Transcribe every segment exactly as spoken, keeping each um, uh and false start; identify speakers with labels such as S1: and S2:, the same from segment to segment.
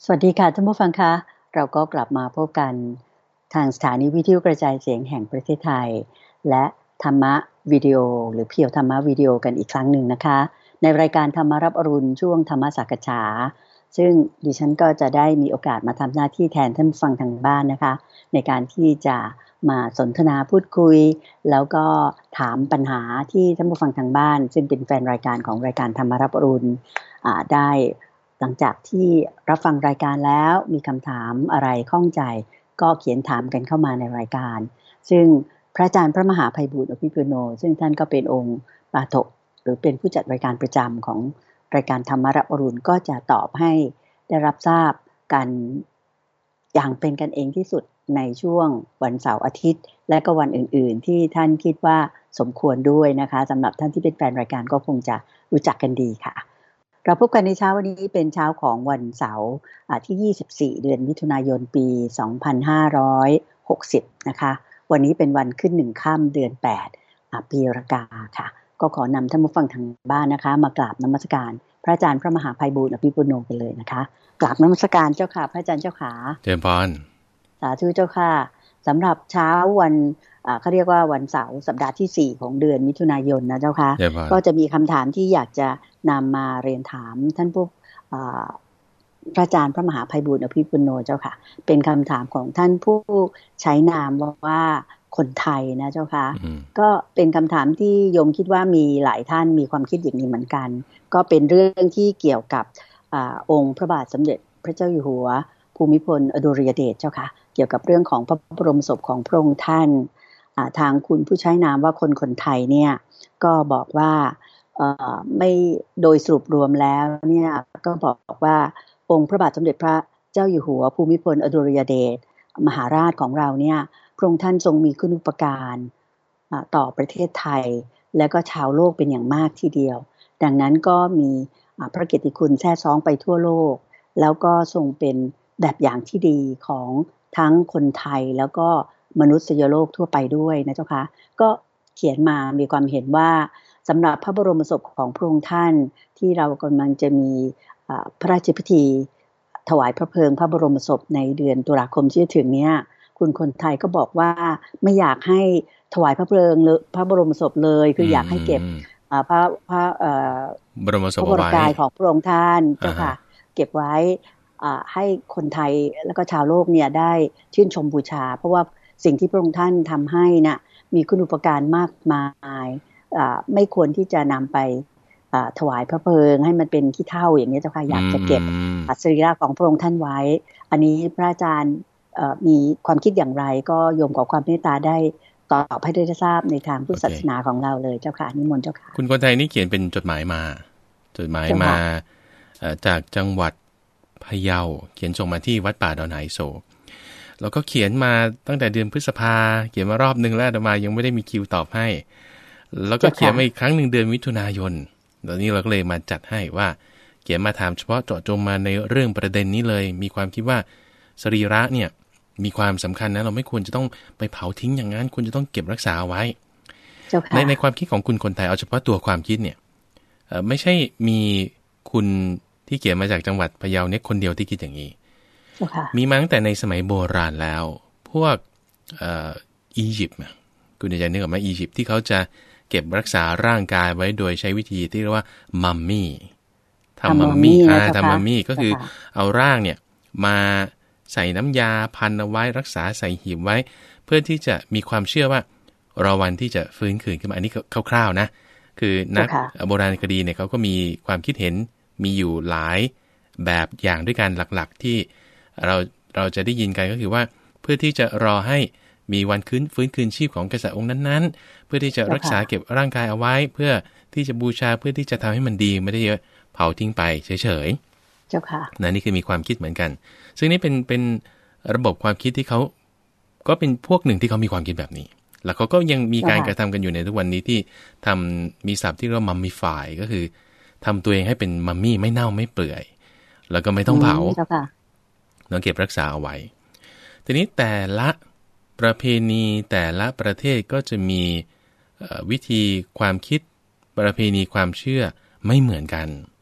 S1: สวัสดีค่ะท่านผู้ฟังคะเราก็กลับมาพบกันทางสถานีวิทยุกระจายเสียงแห่งประเทศไทยและธรรมะวิดีโอหรือเพียวธรรมะวิดีโอกันอีกครั้งหนึ่งนะคะในรายการธรรมรับอรุณช่วงธรรมสักฉาซึ่งดิฉันก็จะได้มีโอกาสมาทำหน้าที่แทนท่านผู้ฟังทางบ้านนะคะในการที่จะมาสนทนาพูดคุยแล้วก็ถามปัญหาที่ท่านผู้ฟังทางบ้านซึ่งเป็นแฟนรายการของรายการธรรมรับอรุณได้หลังจากที่รับฟังรายการแล้วมีคำถามอะไรข้องใจก็เขียนถามกันเข้ามาในรายการซึ่งพระอาจารย์พระมหาไพบูลย์อภิปุโนซึ่งท่านก็เป็นองค์ปาฐกหรือเป็นผู้จัดรายการประจำของรายการธรรมรับอรุณก็จะตอบให้ได้รับทราบกันอย่างเป็นกันเองที่สุดในช่วงวันเสาร์อาทิตย์และก็วันอื่นๆที่ท่านคิดว่าสมควรด้วยนะคะสำหรับท่านที่เป็นแฟนรายการก็คงจะรู้จักกันดีค่ะเราพบกันในเช้าวันนี้เป็นเช้าของวันเสาร์ที่ยี่สิบสี่เดือนมิถุนายนปีสองพันห้าร้อยหกสิบนะคะวันนี้เป็นวันขึ้นหนึ่งค่ำเดือนแปดปีรากาค่ะก็ขอนำท่านผู้ฟังทางบ้านนะคะมากราบนมัสการพระอาจารย์พระมหาไพบูลย์อภิปุโนกันเลยนะคะกราบนมัสการเจ้าค่ะพระอาจารย์เจ้าขา
S2: เจริญพร
S1: สาธุเจ้าค่ะสำหรับเช้าวันเขาเรียกว่าวันเสาร์สัปดาห์ที่สี่ของเดือนมิถุนายนนะเจ้าค่ะก็จะมีคำถามที่อยากจะนำมาเรียนถามท่านผู้พระอาจารย์พระมหาไพบูลย์อภิปุโนเจ้าค่ะเป็นคำถามของท่านผู้ใช้นามว่าคนไทยนะเจ้าค่ะก็เป็นคำถามที่โยมคิดว่ามีหลายท่านมีความคิดอย่างนี้เหมือนกันก็เป็นเรื่องที่เกี่ยวกับอองค์พระบาทสมเด็จพระเจ้าอยู่หัวภูมิพลอดุลยเดชเจ้าค่ะเกี่ยวกับเรื่องของพระบรมศพของพระองค์ท่านทางคุณผู้ใช้นามว่าคนคนไทยเนี่ยก็บอกว่าไม่โดยสรุปรวมแล้วเนี่ยก็บอกว่าองค์พระบาทสมเด็จพระเจ้าอยู่หัวภูมิพลอดุลยเดชมหาราชของเราเนี่ยพระองค์ท่านทรงมีคุณูปการต่อประเทศไทยและก็ชาวโลกเป็นอย่างมากทีเดียวดังนั้นก็มีพระเกียรติคุณแท้ซ้องไปทั่วโลกแล้วก็ทรงเป็นแบบอย่างที่ดีของทั้งคนไทยแล้วก็มนุษยโลกทั่วไปด้วยนะเจ้าค่ะก็เขียนมามีความเห็นว่าสำหรับพระบรมศพของพระองค์ท่านที่เรากำลังจะมีพระราชพิธีถวายพระเพลิงพระบรมศพในเดือนตุลาคมที่จะถึงเนี้ยคุณคนไทยก็บอกว่าไม่อยากให้ถวายพระเพลิงพระบรมศพเลยคืออยากให้เก็บพระพระ
S2: บรมศพ
S1: พระบรมกายของพระองค์ท่านเจ้าค่ะเก็บไว้ให้คนไทยแล้วก็ชาวโลกเนี่ยได้ชื่นชมบูชาเพราะว่าสิ่งที่พระองค์ท่านทำให้น่ะมีคุณูปการมากมายไม่ควรที่จะนำไปถวายพระเพลิงให้มันเป็นขี้เถ้าอย่างนี้เจ้าค่ะอยากจะเก็บสรีระของพระองค์ท่านไว้อันนี้พระอาจารย์มีความคิดอย่างไรก็โยมขอความเมตตาได้ตอบให้ได้ทราบในทางพุทธศาสนาของเราเลยเจ้าค่ะนิมนต์เจ้าค่ะ
S2: คุณคนไทยนี่เขียนเป็นจดหมายมาจดหมายมาจากจังหวัดพะเยาเขียนส่งมาที่วัดป่าดอนไหโศกแล้วก็เขียนมาตั้งแต่เดือนพฤษภาเขียนมารอบนึงแล้วแต่มายังไม่ได้มีคิวตอบให้แล้วก็เขียนมาอีกครั้งหนึ่งเดือนมิถุนายนตอนนี้เราก็เลยมาจัดให้ว่าเขียนมาถามเฉพาะเจาะจงมาในเรื่องประเด็นนี้เลยมีความคิดว่าสรีระเนี่ยมีความสำคัญนะเราไม่ควรจะต้องไปเผาทิ้งอย่างนั้นควรจะต้องเก็บรักษาไว้ในในความคิดของคุณคนไทยเอาเฉพาะตัวความคิดเนี่ยไม่ใช่มีคุณที่เขียนมาจากจังหวัดพะเยาเนี่ยคนเดียวที่คิดอย่างนี้มีมาตั้งแต่ในสมัยโบราณแล้วพวกอียิปต์คุณอาจารย์นึกออกไหมอียิปต์ที่เขาจะเก็บรักษาร่างกายไว้โดยใช้วิธีที่เรียกว่ามัมมี่ทำมัมมี่อ่าทำมัมมี่ก็คือเอาร่างเนี่ยมาใส่น้ำยาพันเอาไว้รักษาใส่หีบไว้เพื่อที่จะมีความเชื่อว่ารอวันที่จะฟื้นคืนขึ้นมาอันนี้คร่าวๆนะคือนักโบราณคดีเนี่ยเขาก็มีความคิดเห็นมีอยู่หลายแบบอย่างด้วยกันหลักๆที่เราเราจะได้ยินกันก็คือว่าเพื่อที่จะรอให้มีวันคืนฟื้นคืนชีพของกษัตริย์องค์นั้นๆเพื่อที่จะรักษาเก็บร่างกายเอาไว้เพื่อที่จะบูชาเพื่อที่จะทำให้มันดีไม่ได้เผาทิ้งไปเฉยๆเจ้าค่ะนั่นนี่คือมีความคิดเหมือนกันซึ่งนี่เป็นเป็นระบบความคิดที่เขาก็เป็นพวกหนึ่งที่เขามีความคิดแบบนี้แล้วเขาก็ยังมีการกระทำกันอยู่ในทุกวันนี้ที่ทำมีศัพท์ที่เรียกว่ามัมมี่ไฟก็คือทำตัวเองให้เป็นมัมมี่ไม่เน่าไม่เปื่อยแล้วก็ไม่ต้องเผาต้องเก็บรักษาเอาไว้ทีนี้แต่ละประเพณีแต่ละประเทศก็จะมีวิธีความคิดประเพณีความเชื่อไม่เหมือนกัน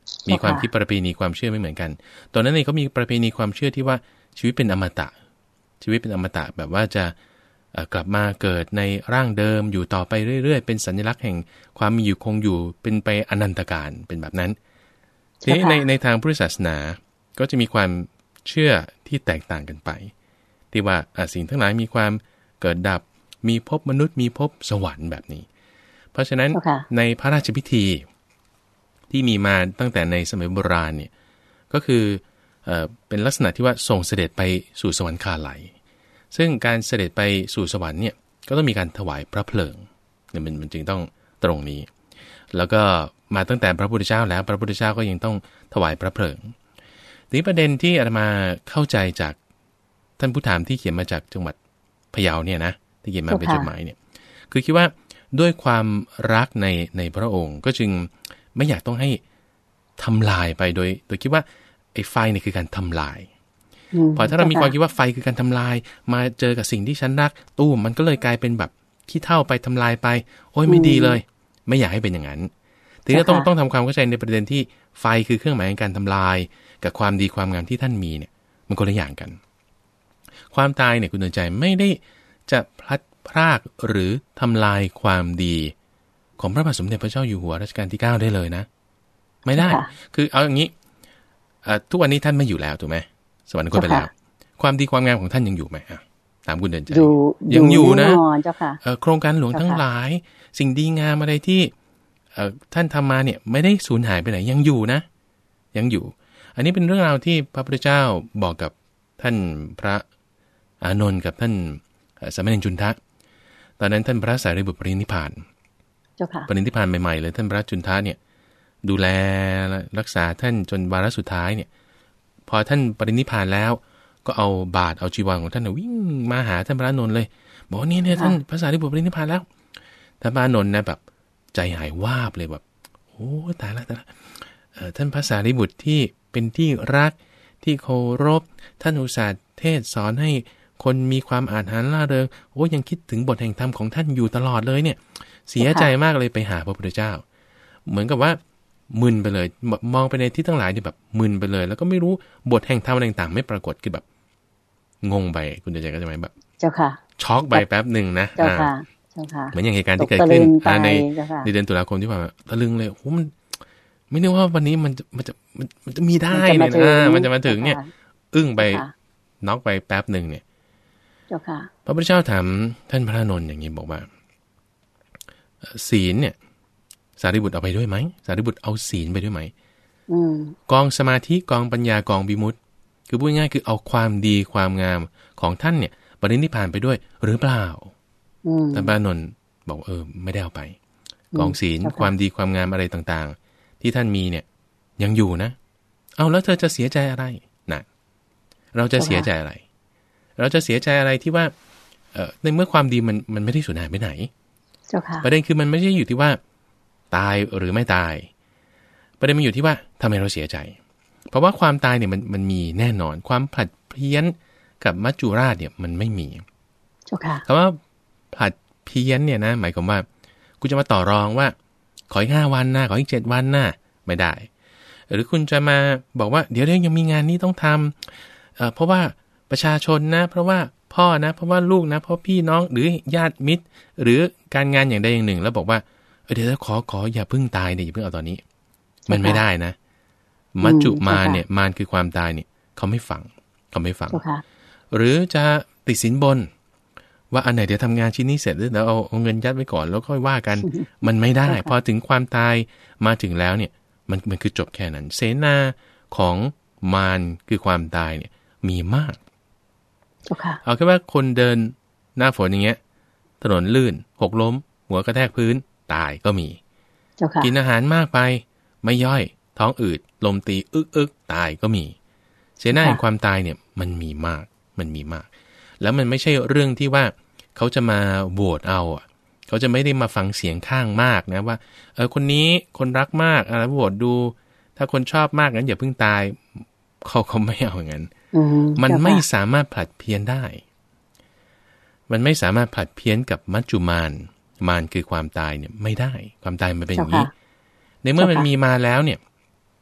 S2: มีความคิดประเพณีความเชื่อไม่เหมือนกันตอนนั้นเองเขามีประเพณีความเชื่อที่ว่าชีวิตเป็นอมตะชีวิตเป็นอมตะแบบว่าจะกลับมาเกิดในร่างเดิมอยู่ต่อไปเรื่อยๆเป็นสัญลักษณ์แห่งความมีอยู่คงอยู่เป็นไปอนันตการเป็นแบบนั้นทีนี้ในในทางพุทธศาสนาก็จะมีความเชื่อที่แตกต่างกันไปที่ว่าสิ่งทั้งหลายมีความเกิดดับมีภพมนุษย์มีภพสวรรค์แบบนี้เพราะฉะนั้น okay. ในพระราชพิธีที่มีมาตั้งแต่ในสมัยโบราณเนี่ยก็คือเอ่อเป็นลักษณะที่ว่าส่งเสด็จไปสู่สวรรคาลัยซึ่งการเสด็จไปสู่สวรรค์เนี่ยก็ต้องมีการถวายพระเพลิงเนี่ยมันมันจึงต้องตรงนี้แล้วก็มาตั้งแต่พระพุทธเจ้าแล้วพระพุทธเจ้าก็ยังต้องถวายพระเพลิงทีนี้ประเด็นที่อาตมาเข้าใจจากท่านผู้ถามที่เขียนมาจากจังหวัดพะเยาเนี่ยนะที่เขียนมาเป็นจดหมายเนี่ยคือคิดว่าด้วยความรักในในพระองค์ก็จึงไม่อยากต้องให้ทำลายไปโดยโดยคิดว่าไอ้ไฟเนี่ยคือการทำลายพอถ้าเรามีความคิดว่าไฟคือการทำลายมาเจอกับสิ่งที่ฉันรักตู้มันก็เลยกลายเป็นแบบขี้เถ้าไปทำลายไปโอ้ยไม่ดีเลยไม่อยากให้เป็นอย่างนั้นทีนี้ต้องต้องทำความเข้าใจในประเด็นที่ไฟคือเครื่องหมายในการทำลายกับความดีความงามที่ท่านมีเนี่ยมันคนละอย่างกันความตายเนี่ยคุณเดินใจไม่ได้จะพลัดพรากหรือทำลายความดีของพระบาทสมเด็จพระเจ้าอยู่หัวรัชกาลที่เก้าได้เลยนะไม่ได้คือเอาอย่างนี้ทุกวันนี้ท่านไม่อยู่แล้วถูกไหมสวรรคตไปแล้วความดีความงามของท่านยังอยู่ไหมถามคุณเดินใจยังอยู่นะโครงการหลวงทั้งหลายสิ่งดีงามอะไรที่ท่านทำมาเนี่ยไม่ได้สูญหายไปไหนยังอยู่นะยังอยู่อันนี้เป็นเรื่องราวที่พระพุทธเจ้าบอกกับท่านพระอานนท์กับท่านสามเณรจุนทะตอนนั้นท่านพระสารีบุตรปรินิพพานปรินิพพานใหม่ๆเลยท่านพระจุนทะเนี่ยดูแลรักษาท่านจนวาระสุดท้ายเนี่ยพอท่านปรินิพพานแล้วก็เอาบาตรเอาจีวรของท่านวิ่งมาหาท่านพระอานนท์เลยบอกนี่เนี่ยท่านพระสารีบุตรปรินิพพานแล้วท่านพระอานนท์นะแบบใจหายวาบเลยแบบโอ้ตายแล้วตายแล้วท่านพระสารีบุตรที่เป็นที่รักที่เคารพท่านอุตส่าห์เทศสอนให้คนมีความอาถรรพ์ล่าเริงโอ้ยังคิดถึงบทแห่งธรรมของท่านอยู่ตลอดเลยเนี่ยเสียใจมากเลยไปหาพระพุทธเจ้าเหมือนกับว่ามึนไปเลยมองไปในที่ทั้งหลายที่แบบมึนไปเลยแล้วก็ไม่รู้บทแห่งธรรมต่างๆไม่ปรากฏคือแบบงงไปคุณจะใจก็จะไหมแบบเจ้าค่ะช็อกไปแป๊บหนึ่งนะเจ้าค่ะเจ้าค่ะเหมือนอย่างเหตุการณ์ที่เกิดขึ้นในในเดือนตุลาคมที่ผ่านมาตะลึงเลยโอ้มันไม่นึกว่าวันนี้มันจะมันจะมันจะมีได้เลยนะมันจะมาถึงเนี่ยอึ้งไปน็อกไปแป๊บหนึ่งเนี่ยพระพุทธเจ้าถามท่านพระอานนท์อย่างนี้บอกว่าศีลเนี่ยสารีบุตรเอาไปด้วยไหมสารีบุตรเอาศีลไปด้วยไหมกองสมาธิกองปัญญากองวิมุตติคือพูดง่ายคือเอาความดีความงามของท่านเนี่ยปรินิพพานไปด้วยหรือเปล่าท่านพระอานนท์บอกเออไม่ได้เอาไปกองศีลความดีความงามอะไรต่างๆที่ท่านมีเนี่ยยังอยู่นะเอาแล้วเธอจะเสียใจอะไรนะเราจะเสียใจอะไรเราจะเสียใจอะไรที่ว่าเอ่อในเมื่อความดีมันมันไม่ได้สูญหายไปไหนประเด็นคือมันไม่ใช่อยู่ที่ว่าตายหรือไม่ตายประเด็นมันอยู่ที่ว่าทำไมเราเสียใจเพราะว่าความตายเนี่ยมันมันมีแน่นอนความผลัดเพี้ยนกับมัจจุราชเนี่ยมันไม่มีคำว่าผลัดเพี้ยนเนี่ยนะหมายความว่าคุณจะมาต่อรองว่าขออีกห้าวันนะขออีกเจ็ดวันนะไม่ได้หรือคุณจะมาบอกว่าเดี๋ยวเดี๋ยวยังมีงานนี้ต้องทำเอ่อเพราะว่าประชาชนนะเพราะว่าพ่อนะเพราะว่าลูกนะเพราะพี่น้องหรือญาติมิตรหรือการงานอย่างใดอย่างหนึ่งแล้วบอกว่าเดี๋ยวขอขออย่าเพิ่งตายเนี่ยอย่าเพิ่งเอาตอนนี้มันไม่ได้นะมัจจุมาเนี่ยมารคือความตายเนี่ยเขาไม่ฟังเขาไม่ฟังหรือจะติดสินบนว่าอันไหนเดี๋ยวทำงานชิ้นนี้เสร็จแล้วเอาเอาเงินยัดไว้ก่อนแล้วค่อยว่ากันมันไม่ได้พอถึงความตายมาถึงแล้วเนี่ยมันมันคือจบแค่นั้นเสนาของมารคือความตายเนี่ยมีมากเอาแค่ว่าคนเดินหน้าฝนอย่างเงี้ยถนนลื่นหกล้มหัวกระแทกพื้นตายก็มีกินอาหารมากไปไม่ย่อยท้องอืดลมตีอึกอึกตายก็มีเสนาแห่งความตายเนี่ยมันมีมากมันมีมากแล้วมันไม่ใช่เรื่องที่ว่าเขาจะมาโหวตเอาอ่ะเขาจะไม่ได้มาฟังเสียงข้างมากนะว่าเออคนนี้คนรักมากอะไรโหวตดูถ้าคนชอบมากงั้นอย่าเพิ่งตายเขาเขาไม่เอาอย่างนั้นมันไม่สามารถผลัดเพี้ยนได้มันไม่สามารถผลัดเพี้ยนกับมัจจุมารมารคือความตายเนี่ยไม่ได้ความตายมันเป็นอย่างนี้ในเมื่อมันมีมาแล้วเนี่ย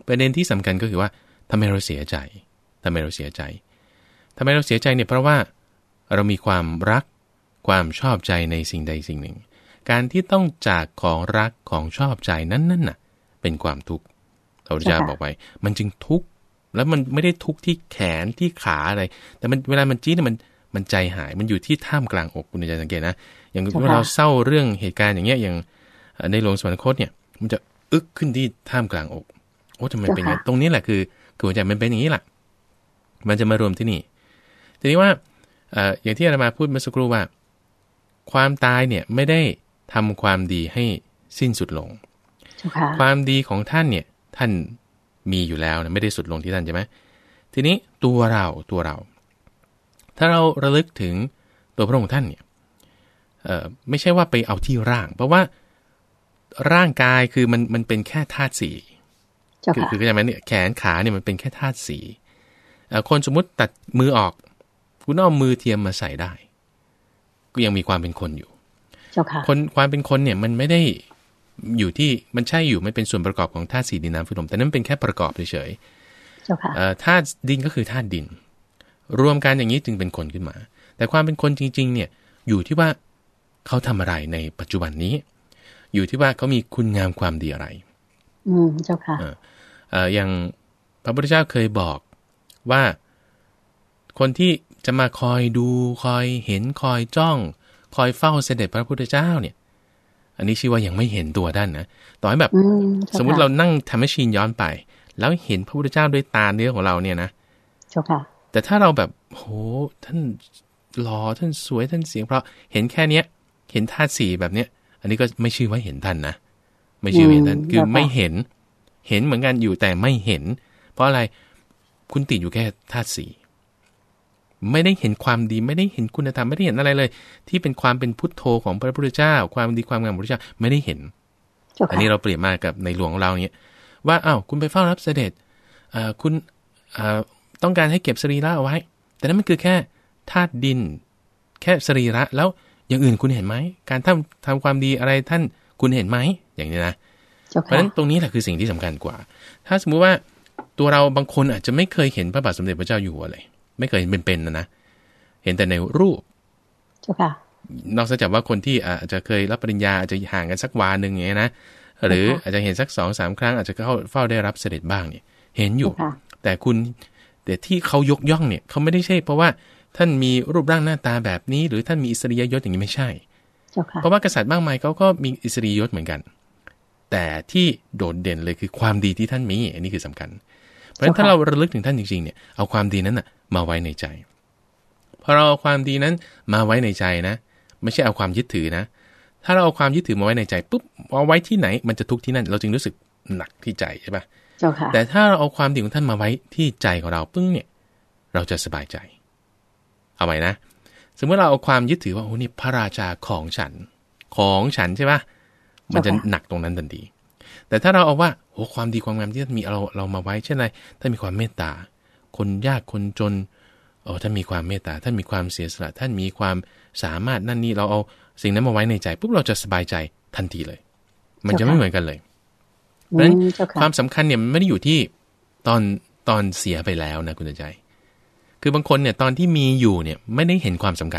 S2: ประเด็นที่สำคัญก็คือว่าทำไมเราเสียใจทำไมเราเสียใจทำไมเราเสียใจเนี่ยเพราะว่าเรามีความรักความชอบใจในสิ่งใดสิ่งหนึ่งการที่ต้องจากของรักของชอบใจนั้นนั่นน่ะเป็นความทุกข์พระพุทธเจ้าบอกไว้มันจึงทุกข์แล้วมันไม่ได้ทุกข์ที่แขนที่ขาอะไรแต่มันเวลามันจี๊ดเนี่ยมันมันใจหายมันอยู่ที่ท่ามกลางอกคุณใจสังเกตนะอย่างเมื่อเราเศร้าเรื่องเหตุการณ์อย่างเงี้ยอย่างในหลวงสวรรคตเนี่ยมันจะอึกขึ้นที่ท่ามกลางอกโอ้ทำไมเป็นอย่างนี้ตรงนี้แหละคือคือหัวใจมันเป็นอย่างนี้แหละมันจะมารวมที่นี่ทีนี้ว่าอย่างที่อาตมาพูดเมื่อสักครู่ว่าความตายเนี่ยไม่ได้ทำความดีให้สิ้นสุดลงความดีของท่านเนี่ยท่านมีอยู่แล้วนะไม่ได้สุดลงที่ท่านใช่ไหมทีนี้ตัวเราตัวเราถ้าเราระลึกถึงตัวพระองค์ท่านเนี่ยเอ่อไม่ใช่ว่าไปเอาที่ร่างเพราะว่าร่างกายคือมันมันเป็นแค่ธาตุสี่คือคือเข้าใจไหมเนี่ยแขนขาเนี่ยมันเป็นแค่ธาตุสี่คนสมมุติตัดมือออกคุณเอามือเทียมมาใส่ได้ก็ยังมีความเป็นคนอยู่คนความเป็นคนเนี่ยมันไม่ได้อยู่ที่มันใช่อยู่มันเป็นส่วนประกอบของธาตุสี่ดินน้ำไฟลมแต่นั้นเป็นแค่ประกอบเฉยๆธาตุดินก็คือธาตุดินรวมกันอย่างนี้จึงเป็นคนขึ้นมาแต่ความเป็นคนจริงๆเนี่ยอยู่ที่ว่าเขาทำอะไรในปัจจุบันนี้อยู่ที่ว่าเขามีคุณงามความดีอะไร
S1: อืมเจ้าค่ะ
S2: เอ่ออย่างพระพุทธเจ้าเคยบอกว่าคนที่จะมาคอยดูคอยเห็นคอยจ้องคอยเฝ้าเสด็จพระพุทธเจ้าเนี่ยอันนี้ชื่อว่ายังไม่เห็นตัวท่านนะต่อให้แบบสมมุติเรานั่งทำแมชชีนย้อนไปแล้วเห็นพระพุทธเจ้าด้วยตาเนื้อของเราเนี่ยนะ
S1: เจ้าค่ะ
S2: แต่ถ้าเราแบบโหท่านหล่อท่านสวยท่านเสียงเพราะเห็นแค่เนี้ยเห็นธาตุสี่แบบเนี้ยอันนี้ก็ไม่ชื่อว่าเห็นท่านนะไม่ชื่อเห็นท่านคือไม่เห็นเห็นเหมือนกันอยู่แต่ไม่เห็นเพราะอะไรคุณติดอยู่แค่ธาตุสี่ไม่ได้เห็นความดีไม่ได้เห็นคุณธรรมไม่ได้เห็นอะไรเลยที่เป็นความเป็นพุทโธของพระพุทธเจ้าความดีความงามของพระพุทธเจ้าไม่ได้เห็นอันนี้เราเปรียบมากับในหลวงของเราเนี่ยว่าอ้าวคุณไปเฝ้ารับเสด็จคุณต้องการให้เก็บสรีระเอาไว้แต่นั้นมันคือแค่ธาตุดินแค่สรีระแล้วอย่างอื่นคุณเห็นไหมการทำทำความดีอะไรท่านคุณเห็นไหมอย่างนี้นะเพราะฉะนั้นตรงนี้แหละคือสิ่งที่สำคัญกว่าถ้าสมมุติว่าตัวเราบางคนอาจจะไม่เคยเห็นพระบาทสมเด็จพระเจ้าอยู่หัวเลยไม่เคยเห็นเป็นๆนะนะเห็นแต่ในรูปนอกจากว่าคนที่อาจจะเคยรับปริญญาอาจจะห่างกันสักวานึงอย่างนี้นะหรืออาจจะเห็นสักสองสามครั้งอาจจะเข้าเฝ้าได้รับเสด็จบ้างเนี่ยเห็นอยู่แต่คุณแต่ที่เขายกย่องเนี่ยเขาไม่ได้ใช่เพราะว่าท่านมีรูปร่างหน้าตาแบบนี้หรือท่านมีอิสริยยศอย่างนี้ไม่ใช่เพราะว่ากษัตริย์มากมายเขาก็มีอิสริยยศเหมือนกันแต่ที่โดดเด่นเลยคือความดีที่ท่านมีอันนี้คือสำคัญเพราะฉะนั้นถ้าเราระลึกถึงท่านจริงๆเนี่ยเอาความดีนั้นน่ะมาไว้ในใจพอเราเอาความดีนั้นมาไว้ในใจนะไม่ใช่เอาความยึดถือนะถ้าเราเอาความยึดถือมาไว้ในใจปุ๊บเอาไว้ที่ไหนมันจะทุกข์ที่นั่นเราจึงรู้สึกหนักที่ใจใช่ปะแต่ถ้าเราเอาความดีของท่านมาไว้ที่ใจของเราปึ้งเนี่ยเราจะสบายใจเอาไว้นะสมมติเราเอาความยึดถือว่าโอ้นี่พระราชาของฉันของฉันใช่ปะมันจะหนักตรงนั้นทันทีแต่ถ้าเราเอาว่าโอ้ความดีความงามที่ท่านมีเราเรามาไว้เช่นไรท่านมีความเมตตาคนยากคนจนโอ้ท่านมีความเมตตาท่านมีความเสียสละท่านมีความสามารถนั่นนี่เราเอาสิ่งนั้นมาไว้ในใจปุ๊บเราจะสบายใจทันทีเลยมันจะไม่เหมือนกันเลยเพราะฉะนั้นความสำคัญเนี่ยมันไม่ได้อยู่ที่ตอนตอนเสียไปแล้วนะคุณใจคือบางคนเนี่ยตอนที่มีอยู่เนี่ยไม่ได้เห็นความสำคัญ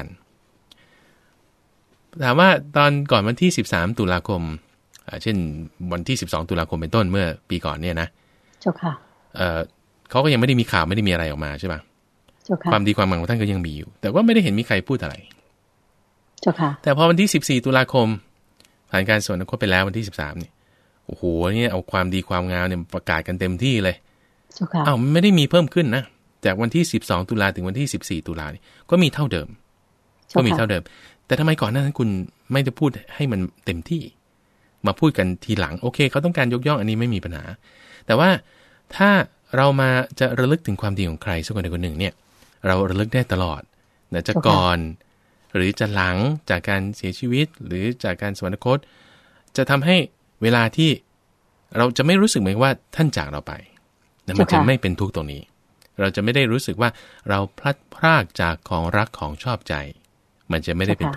S2: ถามว่าตอนก่อนวันที่สิบสามตุลาคมเช่นวันที่สิบสองตุลาคมเป็นต้นเมื่อปีก่อนเนี่ยนะ
S1: เจ้าค่ะ
S2: เอ่อเขาก็ยังไม่ได้มีข่าวไม่ได้มีอะไรออกมาใช่ป่ะเจ้าค่ะความดีความงามของท่านก็ยังมีอยู่แต่ว่าไม่ได้เห็นมีใครพูดอะไร
S1: เจ้าค่ะ
S2: แต่พอวันที่สิบสี่ตุลาคมผ่านการสวรรคตไปแล้ววันที่สิบสามเนี่ยโอ้โหนี่เอาความดีความงามเนี่ยประกาศกันเต็มที่เลย
S1: เจ้าค่ะ
S2: อ้าวไม่ได้มีเพิ่มขึ้นนะจากวันที่สิบสองตุลาถึงวันที่สิบสี่ตุลานี่ก็มีเท่าเดิมก็มีเท่าเดิมแต่ทำไมก่อนหน้านั้นคุณไม่ได้พูดให้มันเต็มที่มาพูดกันทีหลังโอเคเขาต้องการยกย่องอันนี้ไม่มีปัญหาแต่ว่าถ้าเรามาจะระลึกถึงความดีของใครสักคนใดคนหนึ่งเนี่ยเราระลึกได้ตลอดนะจะก่อนหรือจะหลังจากการเสียชีวิตหรือจากการสวรรคตจะทำให้เวลาที่เราจะไม่รู้สึกเหมือนว่าท่านจากเราไปนะมันจะไม่เป็นทุกข์ตรงนี้เราจะไม่ได้รู้สึกว่าเราพลัดพรากจากของรักของชอบใจมันจะไม่ได้เป็นทุกข์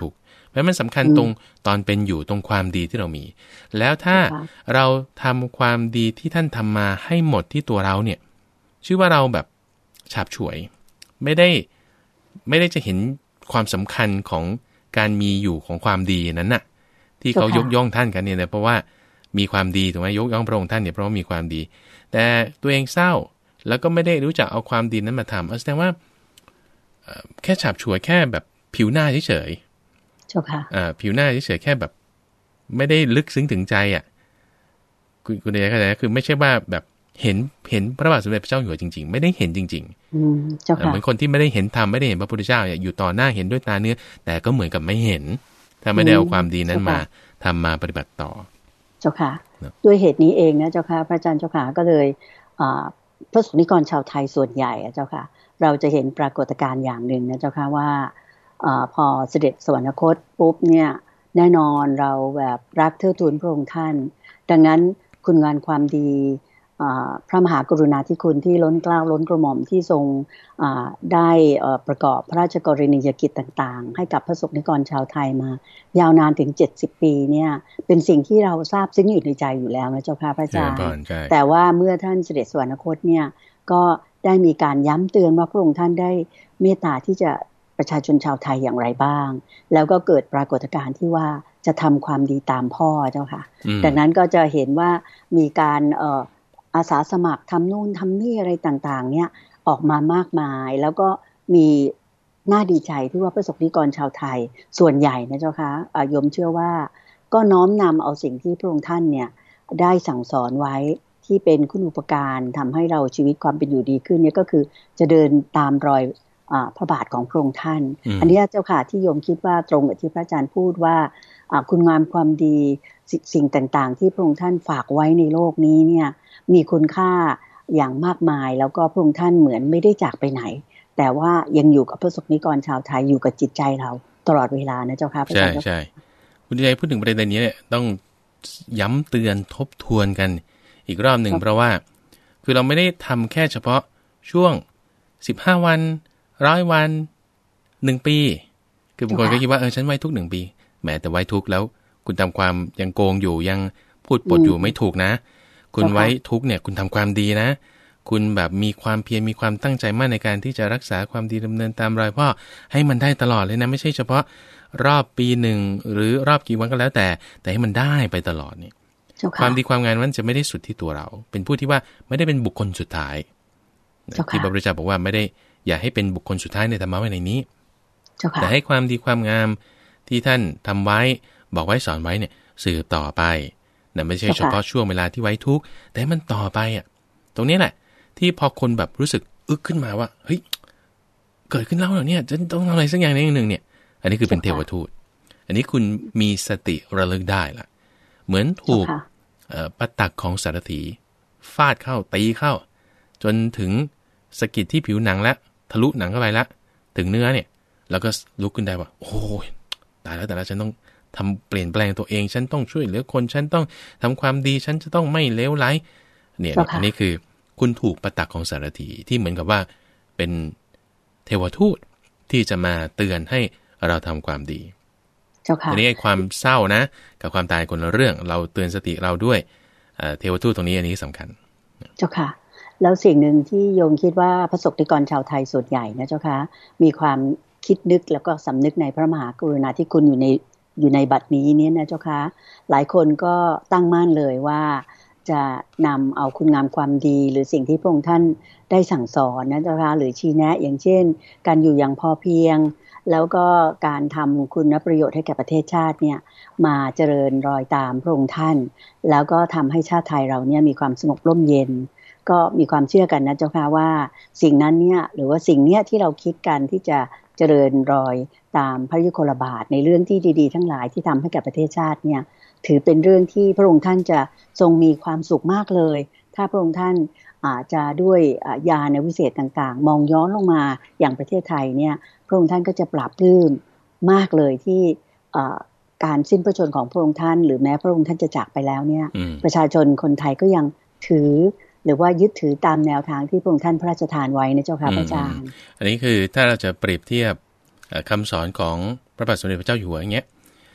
S2: เพราะมันสำคัญตรงตอนเป็นอยู่ตรงความดีที่เรามีแล้วถ้าเราทำความดีที่ท่านทำมาให้หมดที่ตัวเราเนี่ยชื่อว่าเราแบบฉาบฉวยไม่ได้ไม่ได้จะเห็นความสำคัญของการมีอยู่ของความดีนั้นน่ะที่เขายกย่องท่านกันเนี่ยเพราะว่ามีความดีถูกไหมยกย่องพระองค์ท่านเนี่ยเพราะว่ามีความดีแต่ตัวเองเศร้าแล้วก็ไม่ได้รู้จักเอาความดีนั้นมาทำแสดงว่าแค่ฉาบฉวยแค่แบบผิวหน้าเฉยๆเจ้าค่ะอ่าผิวหน้าเฉยๆแค่แบบไม่ได้ลึกซึ้งถึงใจอ่ะคุณคุณเดชเข้าใจคือไม่ใช่ว่าแบบเห็นเห็นพระบาทสมเด็จพระเจ้าอยู่หัวจริงๆไม่ได้เห็นจริงๆอืมเจ้าค่ะเหมือนคนที่ไม่ได้เห็นธรรมไม่ได้เห็นพระพุทธเจ้าอยู่ต่อหน้าเห็นด้วยตาเนื้อแต่ก็เหมือนกับไม่เห็นถ้าไม่ได้เอาความดีนั้นมาทำมาปฏิบัติต่อเจ้าค่ะด้วยเหตุนี้เองนะเจ้าค่ะพระอาจารย์เจ้าค่ะก็เลยพระสงฆ์นิกรชาวไทยส่วนใหญ่เจ้าค่ะเราจะเห็นปรากฏการณ์อย่างหนึ่งนะเจ้าค่ะว่าพอเสด็จสวรรคตปุ๊บเนี่ยแน่นอนเราแบบรักเทิดทูนพระองค์ท่านดังนั้นคุณงานความดีพระมหากรุณาธิคุณที่ล้นเกล้าล้นกระหม่อมที่ทรงได้ประกอบพระราชกรณียกิจต่างๆให้กับพระสงฆ์นิกรชาวไทยมายาวนานถึงเจ็ดสิบปีเนี่ยเป็นสิ่งที่เราทราบซึ้งอยู่ในใจอยู่แล้วนะเจ้าค่ะพระอาจารย์แต่ว่าเมื่อท่านเสด็จสวรรคตเนี่ยก็ได้มีการย้ำเตือนว่าพระองค์ท่านได้เมตตาที่จะประชาชนชาวไทยอย่างไรบ้างแล้วก็เกิดปรากฏการณ์ที่ว่าจะทำความดีตามพ่อเจ้าค่ะดังนั้นก็จะเห็นว่ามีการเอ่ออาสาสมัครทำนู่นทำนี่อะไรต่างๆเนี่ยออกมามากมายแล้วก็มีน่าดีใจที่ว่าพระสงฆ์นิกรชาวไทยส่วนใหญ่นะเจ้าค่ะโยมเชื่อว่าก็น้อมนำเอาสิ่งที่พระองค์ท่านเนี่ยได้สั่งสอนไว้ที่เป็นคุณูปการทำให้เราชีวิตความเป็นอยู่ดีขึ้นเนี่ยก็คือจะเดินตามรอยพระบาทของพระองค์ท่าน อ, อันนี้เจ้าค่ะที่โยมคิดว่าตรงกับที่พระอาจารย์พูดว่าคุณงามความดีสิ่งต่างๆที่พระองค์ท่านฝากไว้ในโลกนี้เนี่ยมีคุณค่าอย่างมากมายแล้วก็พระองค์ท่านเหมือนไม่ได้จากไปไหนแต่ว่ายังอยู่กับพระสงฆ์นิกรชาวไทยอยู่กับจิตใจเราตลอดเวลานะเจ้าค่ะใช่ใช่คุณใจพูดถึงประเด็นนี้เนี่ยต้องย้ำเตือนทบทวนกันอีกรอบหนึ่งเพราะว่าคือเราไม่ได้ทำแค่เฉพาะช่วงสิบห้าวันร้อยวันหนึ่งปีคือบางคนก็คิดว่าเออฉันไว้ทุกหนึ่งปีแหมแต่ไว้ทุกแล้วคุณทำความยังโกงอยู่ยังพูดปดอยู่ไม่ถูกนะคุณไว้ทุกเนี่ยคุณทำความดีนะคุณแบบมีความเพียรมีความตั้งใจมั่นในการที่จะรักษาความดีดำเนินตามรอยพ่อให้มันได้ตลอดเลยนะไม่ใช่เฉพาะรอบปีหนึ่งหรือรอบกี่วันก็แล้วแต่แต่ให้มันได้ไปตลอดเนี่ยความดีความงานมันจะไม่ได้สุดที่ตัวเราเป็นผู้ที่ว่าไม่ได้เป็นบุคคลสุดท้ายที่พระพุทธเจ้าบอกว่าไม่ได้อย่าให้เป็นบุคคลสุดท้ายในธรรมะไว้ในนี้แต่ให้ความดีความงามที่ท่านทำไว้บอกไว้สอนไว้เนี่ยสืบต่อไปนะไม่ใช่เฉพาะช่วงเวลาที่ไว้ทุกข์แต่มันต่อไปอ่ะตรงนี้แหละที่พอคนแบบรู้สึกอึกขึ้นมาว่าเฮ้ยเกิดขึ้นแล้วเหรอเนี่ยจะต้องทำอะไรสักอย่างหนึ่งเนี่ยอันนี้คือเป็นเทวทูตอันนี้คุณมีสติระลึกได้ละเหมือนถูกประตักของสารถีฟาดเข้าตีเข้าจนถึงสะกิดที่ผิวหนังแล้วทะลุหนังเข้าไปแล้วถึงเนื้อเนี่ยแล้วก็ลุกขึ้นได้ว่าโอ้ยตายแล้วแต่ละฉันต้องทำเปลี่ยนแปลงตัวเองฉันต้องช่วยเหลือคนฉันต้องทำความดีฉันจะต้องไม่เลวร้ายเนี่ยอันนี้คือคุณถูกประตักของสารถีที่เหมือนกับว่าเป็นเทวทูตที่จะมาเตือนให้เราทำความดีอันนี้ไอ้ความเศร้านะกับความตายคนละเรื่องเราเตือนสติเราด้วยเทวทูตตรงนี้อันนี้สำคัญเจ้าค่ะแล้วสิ่งหนึ่งที่โยมคิดว่าพระสงฆ์นิกรชาวไทยส่วนใหญ่นะเจ้าค่ะมีความคิดนึกแล้วก็สำนึกในพระมหากรุณาธิคุณอยู่ในอยู่ในบัดนี้เนี่ยนะเจ้าค่ะหลายคนก็ตั้งมั่นเลยว่าจะนำเอาคุณงามความดีหรือสิ่งที่พระองค์ท่านได้สั่งสอนนะเจ้าค่ะหรือชี้แนะอย่างเช่นการอยู่อย่างพอเพียงแล้วก็การทำคุณประโยชน์ให้แก่ประเทศชาติเนี่ยมาเจริญรอยตามพระองค์ท่านแล้วก็ทำให้ชาติไทยเราเนี่ยมีความสงบร่มเย็นก็มีความเชื่อกันนะเจ้าค่ะว่าสิ่งนั้นเนี่ยหรือว่าสิ่งเนี้ยที่เราคิดกันที่จะเจริญรอยตามพระยุคลบาทในเรื่องที่ดีๆทั้งหลายที่ทำให้กับประเทศชาติเนี่ยถือเป็นเรื่องที่พระองค์ท่านจะทรงมีความสุขมากเลยถ้าพระองค์ท่านอาจจะด้วยญาณวิเศษต่างๆมองย้อนลงมาอย่างประเทศไทยเนี่ยพระองค์ท่านก็จะปราบปลื้มมากเลยที่การสิ้นพระชนม์ของพระองค์ท่านหรือแม้พระองค์ท่านจะจากไปแล้วเนี่ยประชาชนคนไทยก็ยังถือหรือว่ายึดถือตามแนวทางที่พระองค์ท่านพระราชทานไว้นะเจ้าค่ะพระอาจารย์อันนี้คือถ้าเราจะเปรียบเทียบคำสอนของพระบาทสมเด็จพระเจ้าอยู่หัวอย่างเงี้ย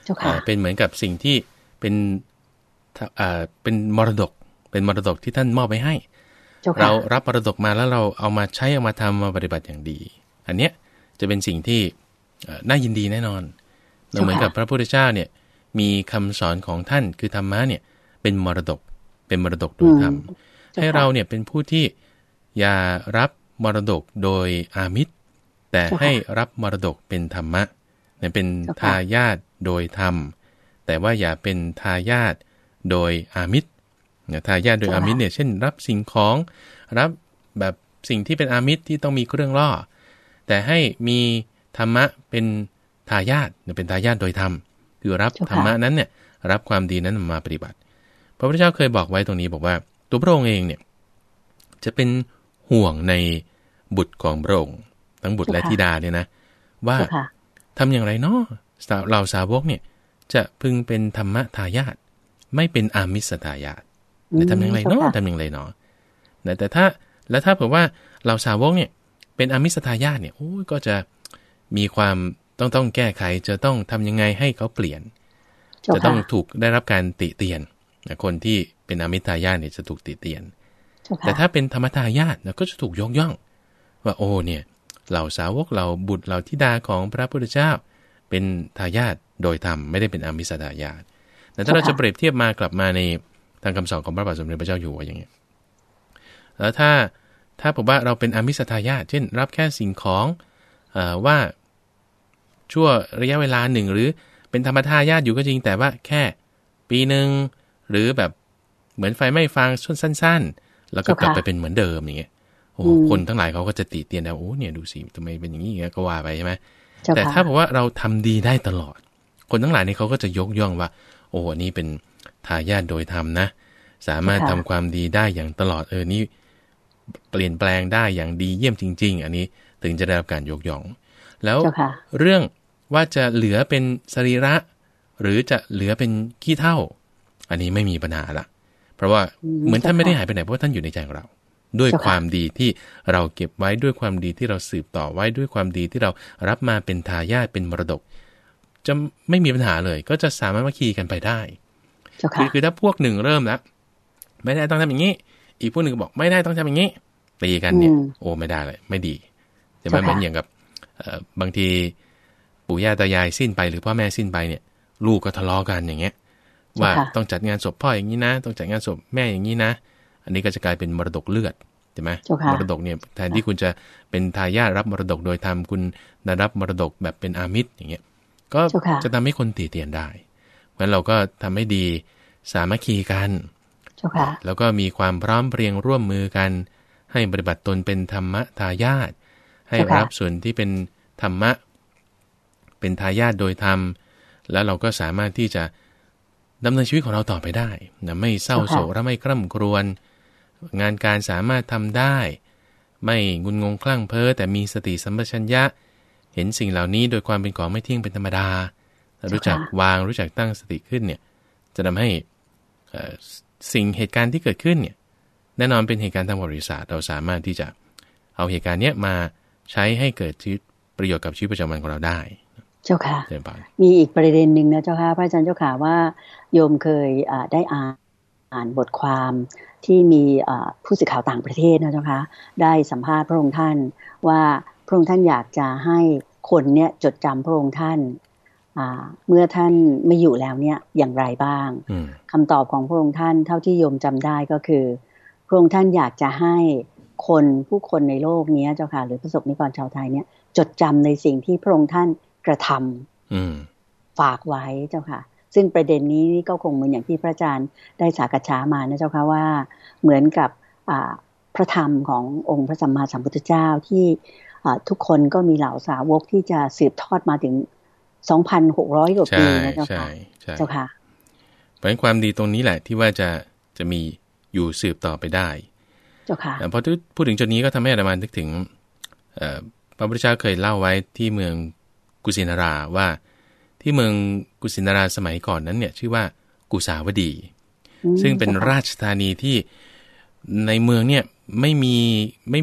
S2: เป็นเหมือนกับสิ่งที่เป็นอ่าเป็นมรดกเป็นมรดกที่ท่านมอบไว้ให้เรารับมรดกมาแล้วเราเอามาใช้เอามาทำมาปฏิบัติอย่างดีอันเนี้ยจะเป็นสิ่งที่น่ายินดีแน่นอนเหมือนกับพระพุทธเจ้าเนี่ยมีคำสอนของท่านคือธรรมะเนี่ยเป็นมรดกเป็นมรดกโดยธรรมให้เราเนี่ยเป็นผู้ที่อย่ารับมรดกโดยอามิตรแต่ให้รับมรดกเป็นธรรมะเนี่ยเป็นทายาทโดยธรรมแต่ว่าอย่าเป็นทายาทโดยอามิตรทายาทโดยอามิตรเนี่ยเช่นรับสิ่งของรับแบบสิ่งที่เป็นอามิตรที่ต้องมีเครื่องล่อแต่ให้มีธรรมะเป็นทายาทเป็นทายาทโดยธรรมคือรับธรรมะนั้นเนี่ยรับความดีนั้นมาปฏิบัติพระพุทธเจ้าเคยบอกไว้ตรงนี้บอกว่าตัวพระองค์เองเนี่ยจะเป็นห่วงในบุตรของพระองค์ทั้งบุตรและธิดาเนี่ยนะว่าทำอย่างไรเนาะเราสาวกเนี่ยจะพึงเป็นธรรมะทายาทไม่เป็นอามิสทายาทแต่ทำอย่างไรเนาะทำอย่างไรเนาะแต่ถ้าแล้วถ้าเผื่อว่าเราสาวกเนี่ยเป็นอามิสทายาทเนี่ยโอ้ยก็จะมีความต้องต้องแก้ไขจะต้องทำยังไงให้เขาเปลี่ยนจะต้องถูกได้รับการติเตียนคนที่เป็นอามิสทายาทเนี่ยจะถูกติเตียนแต่ถ้าเป็นธรรมทายาทก็จะถูกยกย่องว่าโอ้เนี่ยเหล่าสาวกเหล่าบุตรเหล่าธิดาของพระพุทธเจ้าเป็นทายาทโดยธรรมไม่ได้เป็นอามิสทายาทแต่ถ้าเราจะเปรียบเทียบมากลับมาในทางคำสอนของพระบาทสมเด็จพระเจ้าอยู่หัวอย่างเงี้ยแล้วถ้าถ้าผมว่าเราเป็นอามิสทายาทเช่นรับแค่สิ่งของเอ่อว่าชั่วระยะเวลาหนึ่งหรือเป็นธรรมทายาทอยู่ก็จริงแต่ว่าแค่ปีนึงหรือแบบเหมือนไฟไม่ฟางช่วงสั้นๆแล้วก็กลับไปเป็นเหมือนเดิมอย่างเงี้ยโอ้คนทั้งหลายเขาก็จะติเตียนแล้วโอ้เนี่ยดูสิทำไมเป็นอย่างนี้อย่างเงี้ยก็ว่าไปใช่ไหมแต่ถ้าบอกว่าเราทำดีได้ตลอดคนทั้งหลายนี่เขาก็จะยกย่องว่าโอ้นี่เป็นทายาทโดยธรรมนะสามารถทำความดีได้อย่างตลอดเออนี่เปลี่ยนแปลงได้อย่างดีเยี่ยมจริงๆอันนี้ถึงจะได้รับการยกย่องแล้วเรื่องว่าจะเหลือเป็นสรีระหรือจะเหลือเป็นขี้เถ้าอันนี้ไม่มีปัญหาละเพราะว่าเหมือนท่านไม่ได้หายไปไหนเพราะว่าท่านอยู่ในใจของเราด้วยความดีที่เราเก็บไว้ด้วยความดีที่เราสืบต่อไว้ด้วยความดีที่เรารับมาเป็นทายาทเป็นมรดกจะไม่มีปัญหาเลยก็จะสามารถมาคีกันไปได้คือคือถ้าพวกหนึ่งเริ่มแล้วไม่ได้ต้องทำอย่างนี้อีกพวกหนึ่งบอกไม่ได้ต้องทำอย่างนี้ตีกันเนี่ยโอ้ไม่ได้เลยไม่ดีจะไม่เหมือนอย่างกับบางทีปู่ย่าตายายสิ้นไปหรือพ่อแม่สิ้นไปเนี่ยลูกก็ทะเลาะกันอย่างเงี้ยว่าต้องจัดงานศพพ่ออย่างนี้นะต้องจัดงานศพแม่อย่างนี้นะอันนี้ก็จะกลายเป็นมรดกเลือดใช่ไหมมรดกเนี่ยแทนที่คุณจะเป็นทายาทรับมรดกโดยธรรมคุณได้รับมรดกแบบเป็นอามิตรอย่างเงี้ยก็จะทำให้คนตีเตียนได้เพราะฉะนั้นเราก็ทำให้ดีสามัคคีกันแล้วก็มีความพร้อมเพรียงร่วมมือกันให้ปฏิบัติตนเป็นธรรมะทายาทให้รับส่วนที่เป็นธรรมะเป็นทายาทโดยธรรมแล้วเราก็สามารถที่จะดำเนินชีวิตของเราต่อไปได้นะไม่เศร้าโศกและไม่คร่ำครวญงานการสามารถทำได้ไม่งุนงงคลั่งเพ้อแต่มีสติสัมปชัญญะเห็นสิ่งเหล่านี้โดยความเป็นของไม่เที่ยงเป็นธรรมดารู้จักวางรู้จักตั้งสติขึ้นเนี่ยจะทำให้สิ่งเหตุการณ์ที่เกิดขึ้นเนี่ยแน่นอนเป็นเหตุการณ์ทางประวัติศาสตร์เราสามารถที่จะเอาเหตุการณ์นี้มาใช้ให้เกิดชีวิตประโยชน์กับชีวิตประจำวันของเราได้
S1: เจ้าค่ะมีอีกประเด็นหนึ่งนะเจ้าค่ะพระอาจารย์เจ้าค่ะว่าโยมเคยได้อ่านอ่านบทความที่มีผู้สื่อข่าวต่างประเทศนะเจ้าค่ะได้สัมภาษณ์พระองค์ท่านว่าพระองค์ท่านอยากจะให้คนเนี่ยจดจำพระองค์ท่านเมื่อท่านไม่อยู่แล้วเนี่ยอย่างไรบ้างคำตอบของพระองค์ท่านเท่าที่โยมจำได้ก็คือพระองค์ท่านอยากจะให้คนผู้คนในโลกนี้เจ้าค่ะหรือประสบนิกรชาวไทยเนี่ยจดจำในสิ่งที่พระองค์ท่านกระทำฝากไว้เจ้าค่ะซึ่งประเด็นนี้นี่ก็คงเหมือนอย่างที่พระอาจารย์ได้สักษามานะเจ้าค่ะว่าเหมือนกับพระธรรมขององค์พระสัมมาสัมพุทธเจ้าที่ทุกคนก็มีเหล่าสาวกที่จะสืบทอดมาถึง สองพันหกร้อย กว่าปีนะเจ้าค่ะเจ้าค่ะ
S2: เพราะฉะนั้นความดีตรงนี้แหละที่ว่าจะจะมีอยู่สืบต่อไปได้
S1: เจ้าค่ะ
S2: พอพูดถึงจุดนี้ก็ทำให้อาตมานึกถึงพระพุทธเจ้าเคยเล่าไว้ที่เมืองกุสินาราว่าที่เมืองกุสินาราสมัยก่อนนั้นเนี่ยชื่อว่ากุสาวดีซึ่งเป็นราชธานีที่ในเมืองเนี่ยไม่มีไม่มี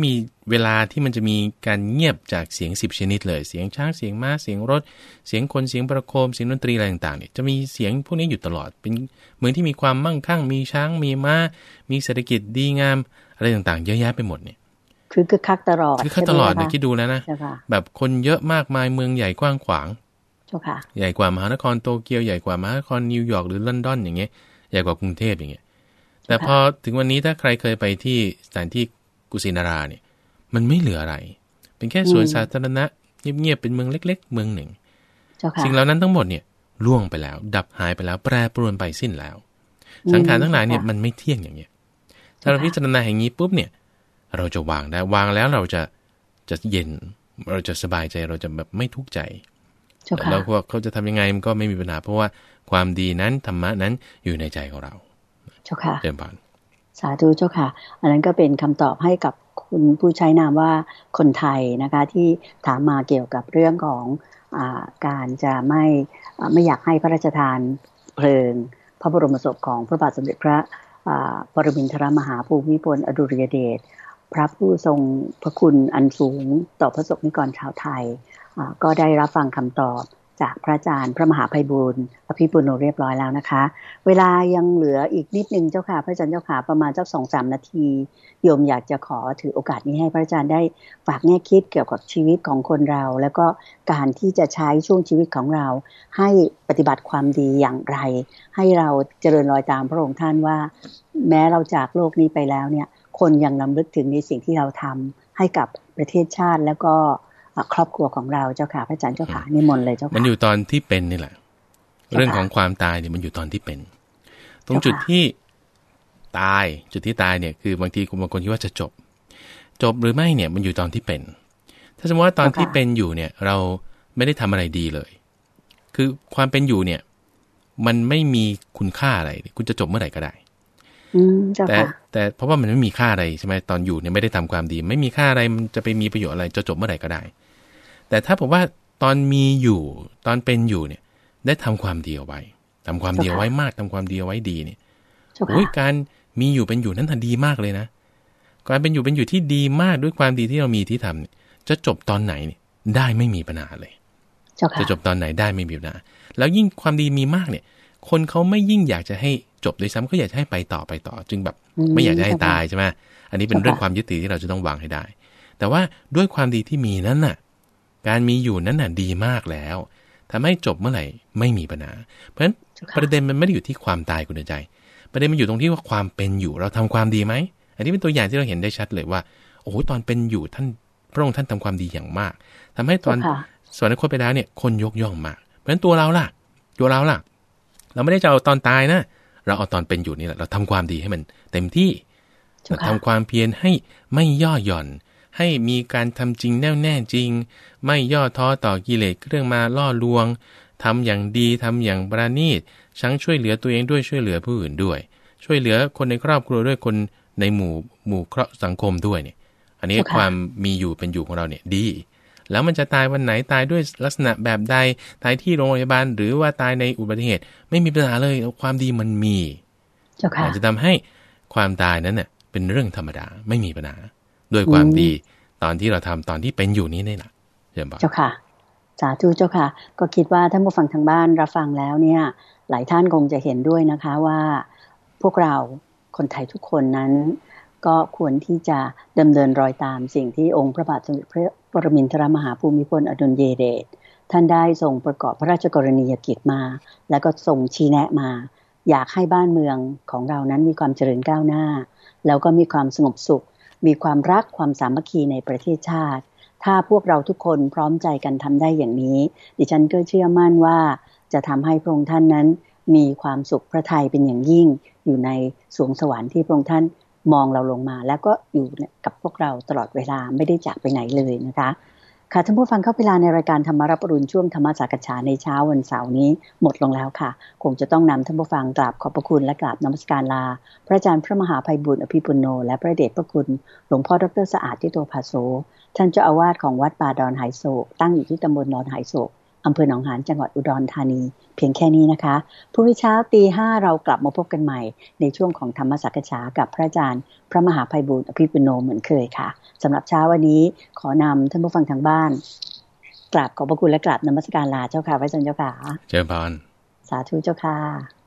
S2: เวลาที่มันจะมีการเงียบจากเสียงสิบชนิดเลยเสียงช้างเสียงม้าเสียงรถเสียงคนเสียงประโคมเสียงดนตรีอะไรต่างๆเนี่ยจะมีเสียงพวกนี้อยู่ตลอดเป็นเมืองที่มีความมั่งคั่งมีช้างมีม้ามีเศรษฐกิจดีงามอะไรต่างๆเยอะแยะไปหมดเนี่ย
S1: คือคึกคักตลอด
S2: คือคักตลอดเนี่ยคิดดูแล้วนะแบบคนเยอะมากมายเมืองใหญ่กว้างขวางใหญ่กว่ามหานครโตเกียวใหญ่กว่ามหานครนิวยอร์กหรือลอนดอนอย่างเงี้ยใหญ่กว่ากรุงเทพอย่างเงี้ยแต่พอถึงวันนี้ถ้าใครเคยไปที่สถานที่กุสินาราเนี่ยมันไม่เหลืออะไรเป็นแค่สวนสาธารณะเงียบๆเป็นเมืองเล็กๆเมืองหนึ่งสิ่งเหล่านั้นทั้งหมดเนี่ยล่วงไปแล้วดับหายไปแล้วแปรปรวนไปสิ้นแล้วสังขารทั้งหลายเนี่ยมันไม่เที่ยงอย่างเงี้ยถ้าเราพิจารณาอย่างนี้ปุ๊บเนี่ยเราจะวางได้วางแล้วเราจะจะเย็นเราจะสบายใจเราจะแบบไม่ทุกข์ใจแล้วพวกเขาจะทำยังไงมันก็ไม่มีปัญหาเพราะว่าความดีนั้นธรรมะนั้นอยู่ในใจของเรา
S1: เจ้าค่ะ
S2: เดิมผ่าน
S1: สาธุเจ้าค่ะอันนั้นก็เป็นคำตอบให้กับคุณผู้ใช้นามว่าคนไทยนะคะที่ถามมาเกี่ยวกับเรื่องของอ่าการจะไม่ไม่อยากให้พระราชทานเพลิงพระบรมศพของพระบาทสมเด็จพระปรมินทรมหาภูมิพลอดุลยเดชพระผู้ทรงพระคุณอันสูงต่อพระสงฆ์นิกรชาวไทยก็ได้รับฟังคำตอบจากพระอาจารย์พระมหาไพบูลย์อภิปุโนเรียบร้อยแล้วนะคะเวลายังเหลืออีกนิดนึงเจ้าค่ะพระอาจารย์เจ้าค่ะประมาณสัก สองถึงสาม นาทีโยมอยากจะขอถือโอกาสนี้ให้พระอาจารย์ได้ฝากแง่คิดเกี่ยวกับชีวิตของคนเราแล้วก็การที่จะใช้ช่วงชีวิตของเราให้ปฏิบัติความดีอย่างไรให้เราเจริญรอยตามพระองค์ท่านว่าแม้เราจากโลกนี้ไปแล้วเนี่ยคนยังรำลึกถึงในสิ่งที่เราทำให้กับประเทศชาติแล้วก็ครอบครัวของเราเจ้าค่ะพระอาจารย์เจ้าค่ะนิมนต์เลยเจ้าค่ะ
S2: มันอยู่ตอนที่เป็นนี่แหละเรื่องของความตายเนี่ยมันอยู่ตอนที่เป็นตรงจุดที่ตายจุดที่ตายเนี่ยคือบางทีบางคนคิดว่าจะจบจบหรือไม่เนี่ยมันอยู่ตอนที่เป็นถ้าสมมติว่าตอนที่เป็นอยู่เนี่ยเราไม่ได้ทำอะไรดีเลยคือความเป็นอยู่เนี่ยมันไม่มีคุณค่าอะไรคุณจะจบเมื่อไหร่ก็ได้แต่แต่เพราะว่ามันไม่มีค่าอะไรใช่ไหมตอนอยู่เนี่ยไม่ได้ทำความดีไม่มีค่าอะไรมันจะไปมีประโยชน์อะไรจะจบเมื่อไหร่ก็ได้แต่ถ้าผมว่าตอนมีอยู่ตอนเป็นอยู่เนี่ยได้ทำความดีเอาไว้ทำความดีเอาไว้มากทำความดีเอาไว้ดีเนี่ยโอ้ยการมีอยู่เป็นอยู่นั้นทันดีมากเลยนะการเป็นอยู่เป็นอยู่ที่ดีมากด้วยความดีที่เรามีที่ทำเนี่ยจะจบตอนไหนเนี่ยได้ไม่มีปัญหาเลยจะจบตอนไหนได้ไม่มีปัญหาแล้วยิ่งความดีมีมากเนี่ยคนเขาไม่ยิ่งอยากจะให้จบโดยซ้ำก็อยากจะให้ไปต่อไปต่อจึงแบบไม่อยากจะให้ตายใช่ไหมอันนี้เป็นเรื่องความยึดติดที่เราจะต้องวางให้ได้แต่ว่าด้วยความดีที่มีนั้นน่ะการมีอยู่นั้นน่ะดีมากแล้วทำให้จบเมื่อไหร่ไม่มีปัญหาเพราะฉะนั้นประเด็นมันไม่ได้อยู่ที่ความตายคุณใจประเด็นมันอยู่ตรงที่ว่าความเป็นอยู่เราทำความดีไหมอันนี้เป็นตัวอย่างที่เราเห็นได้ชัดเลยว่าโอ้โหตอนเป็นอยู่ท่านพระองค์ท่านทำความดีอย่างมากทำให้ตอนสวรรคตไปแล้วเนี่ยคนยกย่องมากเพราะฉะนั้นตัวเราล่ะตัวเราล่ะเราไม่ได้จะเอาตอนตายนะเราเอาตอนเป็นอยู่นี่แหละเราทำความดีให้มันเต็มที่เราทำความเพียรให้ไม่ย่อหย่อนให้มีการทำจริงแน่วแน่จริงไม่ย่อท้อต่อกิเลสเครื่องมาล่อลวงทำอย่างดีทำอย่างประณีตทั้งช่วยเหลือตัวเองด้วยช่วยเหลือผู้อื่นด้วยช่วยเหลือคนในครอบครัวด้วยคนในหมู่หมู่เคราะห์สังคมด้วยเนี่ยอันนี้ความมีอยู่เป็นอยู่ของเราเนี่ยดีแล้วมันจะตายวันไหนตายด้วยลักษณะแบบใดตายที่โรงพยาบาลหรือว่าตายในอุบัติเหตุไม่มีปัญหาเลยความดีมันมีอาจจะทำให้ความตายนั้นเน่ยเป็นเรื่องธรรมดาไม่มีปัญหาด้วยความดีตอนที่เราทำตอนที่เป็นอยู่นี้นี่แหละเจ้าค่ะสาธุเจ้าค่ะก็คิดว่าท่านผู้ฟังทางบ้านรับฟังแล้วเนี่ยหลายท่านคงจะเห็นด้วยนะคะว่าพวกเราคนไทยทุกคนนั้นก็ควรที่จะดำเนินรอยตามสิ่งที่องค์พระบาทสมเด็จพระปรมินทรมหาภูมิพลอดุลยเดชท่านได้ทรงประกอบพระราชกรณียกิจมาแล้วก็ทรงชี้แนะมาอยากให้บ้านเมืองของเรานั้นมีความเจริญก้าวหน้าแล้วก็มีความสงบสุขมีความรักความสามัคคีในประเทศชาติถ้าพวกเราทุกคนพร้อมใจกันทำได้อย่างนี้ดิฉันก็เชื่อมั่นว่าจะทำให้พระองค์ท่านนั้นมีความสุขพระทัยเป็นอย่างยิ่งอยู่ในสวงสวรรค์ที่พระองค์ท่านมองเราลงมาแล้วก็อยู่กับพวกเราตลอดเวลาไม่ได้จากไปไหนเลยนะคะค่ะท่านผู้ฟังเข้าเวลาในรายการธรรมรับอรุณช่วงธรรมสักษาในเช้าวันเสาร์นี้หมดลงแล้วค่ะคงจะต้องนำท่านผู้ฟังกราบขอบพระคุณและกราบนมัสการลาพระอาจารย์พระมหาไพบูลย์อภิปุโนและพระเดชพระคุณหลวงพ่อดร.สะอาดทิโตภาโสท่านเจ้าอาวาสของวัดป่าดอนไหโศกตั้งอยู่ที่ตำบลดอนไหโศก
S1: อำเภอหนองหานจังหวัดอุดรธานีเพียงแค่นี้นะคะพรุ่งนี้เช้าตีห้าเรากลับมาพบกันใหม่ในช่วงของธรรมสักษากับพระอาจารย์พระมหาไพบูลย์อภิปุโนเหมือนเคยค่ะสำหรับเช้าวันนี้ขอนำท่านผู้ฟังทางบ้านกราบขอบพระคุณและกราบนมัสการลาเจ้าค่ะพระอาจารย์เจ้าค่ะ
S2: เจ้าพร
S1: สาธุเจ้าค่ะ